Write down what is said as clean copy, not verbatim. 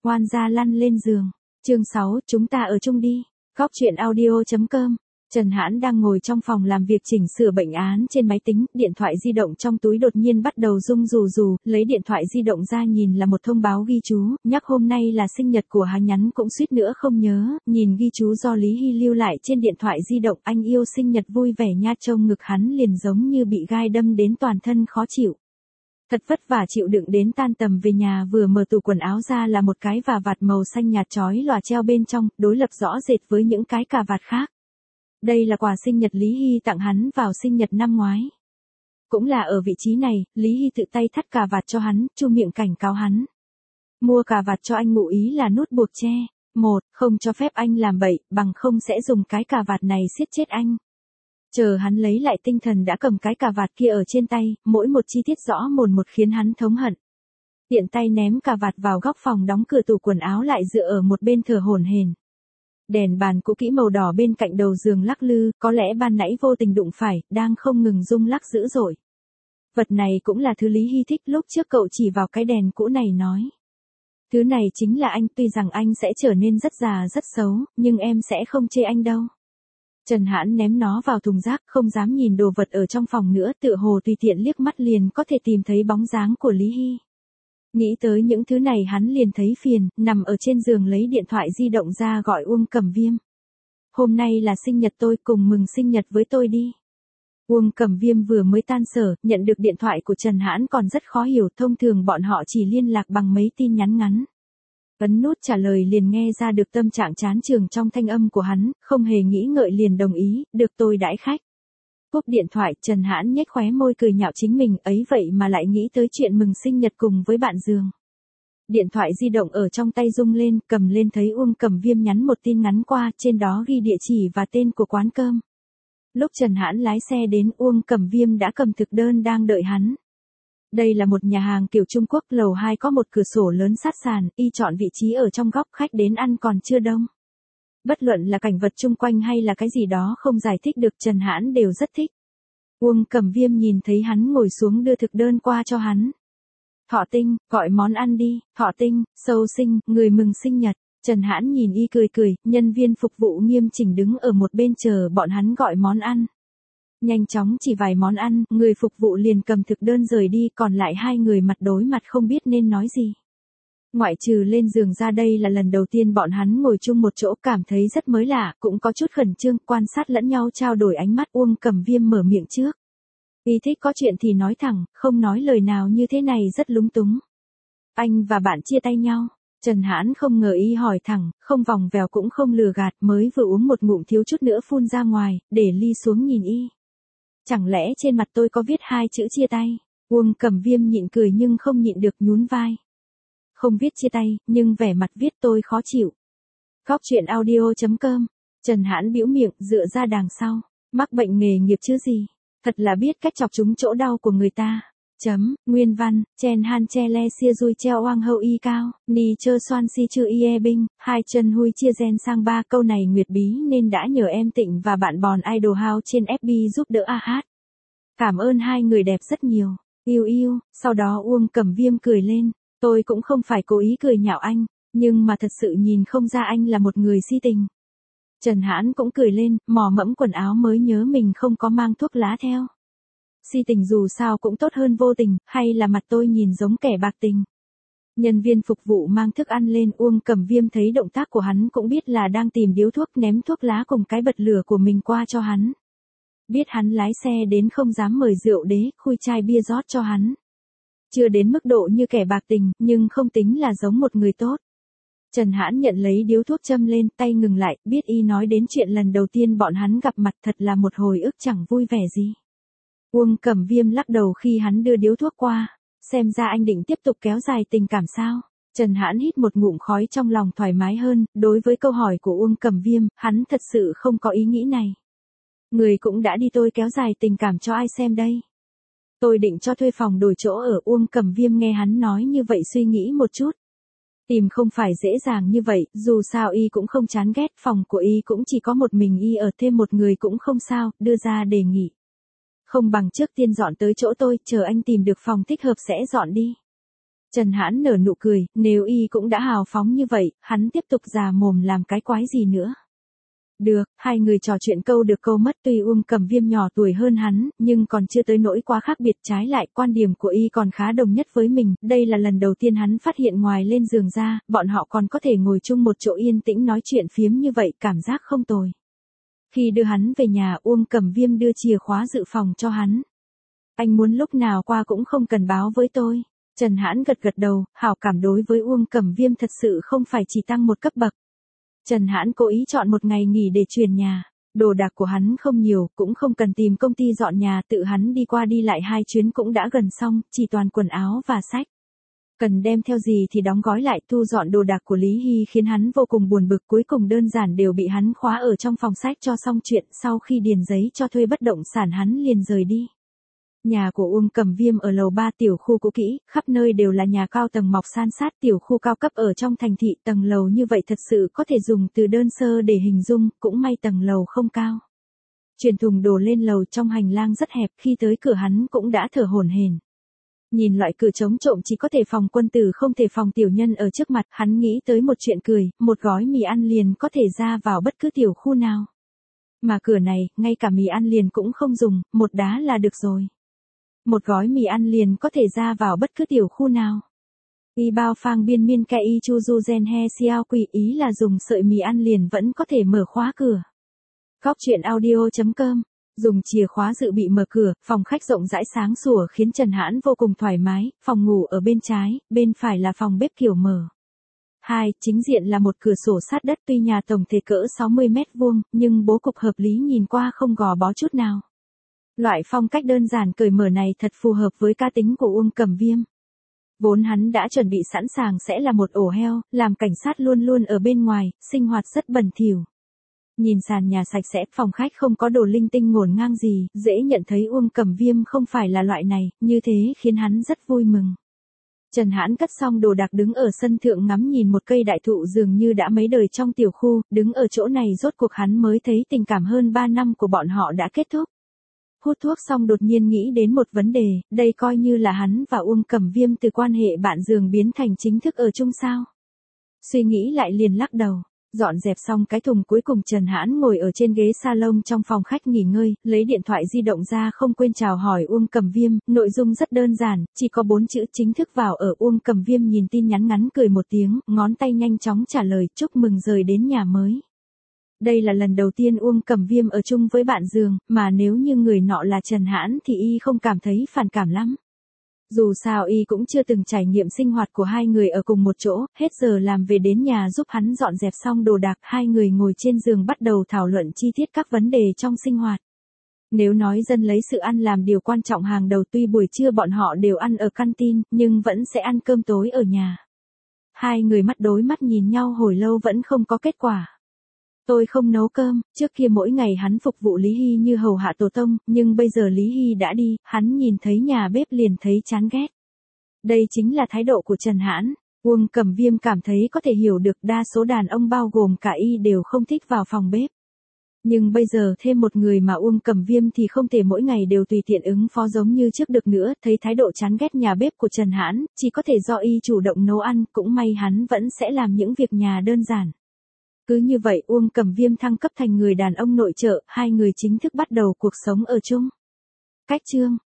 ngoan ra lăn lên giường. Chương 6, chúng ta ở chung đi. Góc chuyện audio.com. Trần Hãn đang ngồi trong phòng làm việc chỉnh sửa bệnh án trên máy tính, điện thoại di động trong túi đột nhiên bắt đầu rung rù rù, lấy điện thoại di động ra nhìn là một thông báo ghi chú, nhắc hôm nay là sinh nhật của hắn, nhắn cũng suýt nữa không nhớ, nhìn ghi chú do Lý Hy lưu lại trên điện thoại di động, anh yêu sinh nhật vui vẻ nha, trông ngực hắn liền giống như bị gai đâm đến toàn thân khó chịu. Thật vất vả chịu đựng đến tan tầm về nhà, vừa mở tủ quần áo ra là một cái cà vạt màu xanh nhạt chói lòa treo bên trong, đối lập rõ rệt với những cái cà vạt khác. Đây là quà sinh nhật Lý Hy tặng hắn vào sinh nhật năm ngoái. Cũng là ở vị trí này, Lý Hy tự tay thắt cà vạt cho hắn, chu miệng cảnh cáo hắn. Mua cà vạt cho anh ngụ ý là nút buộc che. 1. Không cho phép anh làm bậy, bằng không sẽ dùng cái cà vạt này siết chết anh. Chờ hắn lấy lại tinh thần đã cầm cái cà vạt kia ở trên tay, mỗi một chi tiết rõ mồn một khiến hắn thống hận. Tiện tay ném cà vạt vào góc phòng, đóng cửa tủ quần áo lại, dựa ở một bên thở hổn hển. Đèn bàn cũ kỹ màu đỏ bên cạnh đầu giường lắc lư, có lẽ ban nãy vô tình đụng phải, đang không ngừng rung lắc dữ dội. Vật này cũng là thứ Lý Hy thích, lúc trước cậu chỉ vào cái đèn cũ này nói. Thứ này chính là anh, tuy rằng anh sẽ trở nên rất già rất xấu, nhưng em sẽ không chê anh đâu. Trần Hãn ném nó vào thùng rác, không dám nhìn đồ vật ở trong phòng nữa, tựa hồ tùy tiện liếc mắt liền có thể tìm thấy bóng dáng của Lý Hy. Nghĩ tới những thứ này hắn liền thấy phiền, nằm ở trên giường lấy điện thoại di động ra gọi Uông Cẩm Viêm. Hôm nay là sinh nhật tôi, cùng mừng sinh nhật với tôi đi. Uông Cẩm Viêm vừa mới tan sở, nhận được điện thoại của Trần Hãn còn rất khó hiểu, thông thường bọn họ chỉ liên lạc bằng mấy tin nhắn ngắn. Ấn nút trả lời liền nghe ra được tâm trạng chán chường trong thanh âm của hắn, không hề nghĩ ngợi liền đồng ý, được tôi đãi khách. Cúp điện thoại, Trần Hãn nhếch khóe môi cười nhạo chính mình, ấy vậy mà lại nghĩ tới chuyện mừng sinh nhật cùng với bạn giường. Điện thoại di động ở trong tay rung lên, cầm lên thấy Uông Cẩm Viêm nhắn một tin ngắn qua, trên đó ghi địa chỉ và tên của quán cơm. Lúc Trần Hãn lái xe đến, Uông Cẩm Viêm đã cầm thực đơn đang đợi hắn. Đây là một nhà hàng kiểu Trung Quốc, lầu 2 có một cửa sổ lớn sát sàn, y chọn vị trí ở trong góc, khách đến ăn còn chưa đông. Bất luận là cảnh vật chung quanh hay là cái gì đó không giải thích được, Trần Hãn đều rất thích. Uông Cẩm Viêm nhìn thấy hắn ngồi xuống đưa thực đơn qua cho hắn. Thọ Tinh, gọi món ăn đi. Thọ Tinh, sâu sinh, người mừng sinh nhật. Trần Hãn nhìn y cười cười, nhân viên phục vụ nghiêm chỉnh đứng ở một bên chờ bọn hắn gọi món ăn. Nhanh chóng chỉ vài món ăn, người phục vụ liền cầm thực đơn rời đi, còn lại hai người mặt đối mặt không biết nên nói gì. Ngoại trừ lên giường ra, đây là lần đầu tiên bọn hắn ngồi chung một chỗ, cảm thấy rất mới lạ, cũng có chút khẩn trương, quan sát lẫn nhau, trao đổi ánh mắt. Uông Cẩm Viêm mở miệng trước. Y thích có chuyện thì nói thẳng, không nói lời nào như thế này rất lúng túng. Anh và bạn chia tay nhau. Trần Hãn không ngờ y hỏi thẳng, không vòng vèo cũng không lừa gạt, mới vừa uống một ngụm thiếu chút nữa phun ra ngoài, để ly xuống nhìn y. Chẳng lẽ trên mặt tôi có viết hai chữ chia tay? Uông Cẩm Viêm nhịn cười nhưng không nhịn được nhún vai. Không viết chia tay, nhưng vẻ mặt viết tôi khó chịu. Góc chuyện audio.com. Trần Hãn bĩu miệng, dựa ra đằng sau. Mắc bệnh nghề nghiệp chứ gì. Thật là biết cách chọc trúng chỗ đau của người ta. Nguyên văn, Chen Han Che Le Xia Dui Treo Oang Hậu Y Cao, Ni Chơ Xoan Si Chư Y E Binh, hai chân hui chia gen sang ba. Câu này Nguyệt Bí nên đã nhờ em Tịnh và bạn bòn Idol House trên FB giúp đỡ hát. Cảm ơn hai người đẹp rất nhiều. Yêu yêu. Sau đó Uông Cẩm Viêm cười lên. Tôi cũng không phải cố ý cười nhạo anh, nhưng mà thật sự nhìn không ra anh là một người si tình. Trần Hãn cũng cười lên, mò mẫm quần áo mới nhớ mình không có mang thuốc lá theo. Si tình dù sao cũng tốt hơn vô tình, hay là mặt tôi nhìn giống kẻ bạc tình. Nhân viên phục vụ mang thức ăn lên, Uông Cẩm Viêm thấy động tác của hắn cũng biết là đang tìm điếu thuốc, ném thuốc lá cùng cái bật lửa của mình qua cho hắn. Biết hắn lái xe đến không dám mời rượu đế, khui chai bia rót cho hắn. Chưa đến mức độ như kẻ bạc tình, nhưng không tính là giống một người tốt. Trần Hãn nhận lấy điếu thuốc châm lên, tay ngừng lại, biết y nói đến chuyện lần đầu tiên bọn hắn gặp mặt, thật là một hồi ức chẳng vui vẻ gì. Uông Cẩm Viêm lắc đầu khi hắn đưa điếu thuốc qua, xem ra anh định tiếp tục kéo dài tình cảm sao. Trần Hãn hít một ngụm khói, trong lòng thoải mái hơn, đối với câu hỏi của Uông Cẩm Viêm, hắn thật sự không có ý nghĩ này. Người cũng đã đi, tôi kéo dài tình cảm cho ai xem đây. Tôi định cho thuê phòng đổi chỗ ở. Uông Cẩm Viêm nghe hắn nói như vậy suy nghĩ một chút. Tìm không phải dễ dàng như vậy, dù sao y cũng không chán ghét, phòng của y cũng chỉ có một mình y ở, thêm một người cũng không sao, đưa ra đề nghị. Không bằng trước tiên dọn tới chỗ tôi, chờ anh tìm được phòng thích hợp sẽ dọn đi. Trần Hãn nở nụ cười, nếu y cũng đã hào phóng như vậy, hắn tiếp tục già mồm làm cái quái gì nữa. Được, hai người trò chuyện câu được câu mất, tuy Uông Cẩm Viêm nhỏ tuổi hơn hắn, nhưng còn chưa tới nỗi quá khác biệt, trái lại quan điểm của y còn khá đồng nhất với mình, đây là lần đầu tiên hắn phát hiện ngoài lên giường ra, bọn họ còn có thể ngồi chung một chỗ yên tĩnh nói chuyện phiếm như vậy, cảm giác không tồi. Khi đưa hắn về nhà, Uông Cẩm Viêm đưa chìa khóa dự phòng cho hắn. Anh muốn lúc nào qua cũng không cần báo với tôi. Trần Hãn gật gật đầu, hảo cảm đối với Uông Cẩm Viêm thật sự không phải chỉ tăng một cấp bậc. Trần Hãn cố ý chọn một ngày nghỉ để chuyển nhà. Đồ đạc của hắn không nhiều, cũng không cần tìm công ty dọn nhà, tự hắn đi qua đi lại 2 chuyến cũng đã gần xong, chỉ toàn quần áo và sách. Cần đem theo gì thì đóng gói lại, thu dọn đồ đạc của Lý Hy khiến hắn vô cùng buồn bực, cuối cùng đơn giản đều bị hắn khóa ở trong phòng sách cho xong chuyện, sau khi điền giấy cho thuê bất động sản hắn liền rời đi. Nhà của Uông Cẩm Viêm ở lầu 3 tiểu khu cũ kỹ, khắp nơi đều là nhà cao tầng mọc san sát, tiểu khu cao cấp ở trong thành thị, tầng lầu như vậy thật sự có thể dùng từ đơn sơ để hình dung, cũng may tầng lầu không cao. Chuyển thùng đồ lên lầu, trong hành lang rất hẹp, khi tới cửa hắn cũng đã thở hổn hển. Nhìn loại cửa chống trộm chỉ có thể phòng quân tử không thể phòng tiểu nhân ở trước mặt, hắn nghĩ tới một chuyện cười, một gói mì ăn liền có thể ra vào bất cứ tiểu khu nào. Mà cửa này, ngay cả mì ăn liền cũng không dùng, một đá là được rồi. Một gói mì ăn liền có thể ra vào bất cứ tiểu khu nào. Y bao phang biên miên ca y chu du gen he xiao quỷ, ý là dùng sợi mì ăn liền vẫn có thể mở khóa cửa. Góc chuyện audio.com. Dùng chìa khóa dự bị mở cửa, phòng khách rộng rãi sáng sủa khiến Trần Hãn vô cùng thoải mái, phòng ngủ ở bên trái, bên phải là phòng bếp kiểu mở. 2. Chính diện là một cửa sổ sát đất, tuy nhà tổng thể cỡ 60 mét vuông, nhưng bố cục hợp lý nhìn qua không gò bó chút nào. Loại phong cách đơn giản cởi mở này thật phù hợp với cá tính của Uông Cẩm Viêm. Vốn hắn đã chuẩn bị sẵn sàng sẽ là một ổ heo, làm cảnh sát luôn luôn ở bên ngoài, sinh hoạt rất bẩn thỉu. Nhìn sàn nhà sạch sẽ, phòng khách không có đồ linh tinh ngổn ngang gì, dễ nhận thấy Uông Cẩm Viêm không phải là loại này, như thế khiến hắn rất vui mừng. Trần Hãn cất xong đồ đạc đứng ở sân thượng ngắm nhìn một cây đại thụ dường như đã mấy đời trong tiểu khu, đứng ở chỗ này rốt cuộc hắn mới thấy tình cảm hơn 3 năm của bọn họ đã kết thúc. Hút thuốc xong đột nhiên nghĩ đến một vấn đề, đây coi như là hắn và Uông Cẩm Viêm từ quan hệ bạn giường biến thành chính thức ở chung sao. Suy nghĩ lại liền lắc đầu. Dọn dẹp xong cái thùng cuối cùng, Trần Hãn ngồi ở trên ghế salon trong phòng khách nghỉ ngơi, lấy điện thoại di động ra không quên chào hỏi Uông Cẩm Viêm, nội dung rất đơn giản, chỉ có 4 chữ chính thức vào ở. Uông Cẩm Viêm nhìn tin nhắn ngắn cười một tiếng, ngón tay nhanh chóng trả lời, chúc mừng rời đến nhà mới. Đây là lần đầu tiên Uông Cẩm Viêm ở chung với bạn giường, mà nếu như người nọ là Trần Hãn thì y không cảm thấy phản cảm lắm. Dù sao y cũng chưa từng trải nghiệm sinh hoạt của hai người ở cùng một chỗ, hết giờ làm về đến nhà giúp hắn dọn dẹp xong đồ đạc, hai người ngồi trên giường bắt đầu thảo luận chi tiết các vấn đề trong sinh hoạt. Nếu nói dân lấy sự ăn làm điều quan trọng hàng đầu, tuy buổi trưa bọn họ đều ăn ở canteen, nhưng vẫn sẽ ăn cơm tối ở nhà. Hai người mắt đối mắt nhìn nhau hồi lâu vẫn không có kết quả. Tôi không nấu cơm, trước kia mỗi ngày hắn phục vụ Lý Hy như hầu hạ tổ tông, nhưng bây giờ Lý Hy đã đi, hắn nhìn thấy nhà bếp liền thấy chán ghét. Đây chính là thái độ của Trần Hãn. Uông Cẩm Viêm cảm thấy có thể hiểu được, đa số đàn ông bao gồm cả y đều không thích vào phòng bếp. Nhưng bây giờ thêm một người mà Uông Cẩm Viêm thì không thể mỗi ngày đều tùy tiện ứng phó giống như trước được nữa, thấy thái độ chán ghét nhà bếp của Trần Hãn, chỉ có thể do y chủ động nấu ăn, cũng may hắn vẫn sẽ làm những việc nhà đơn giản. Cứ như vậy Uông Cẩm Viêm thăng cấp thành người đàn ông nội trợ, hai người chính thức bắt đầu cuộc sống ở chung. Cách chương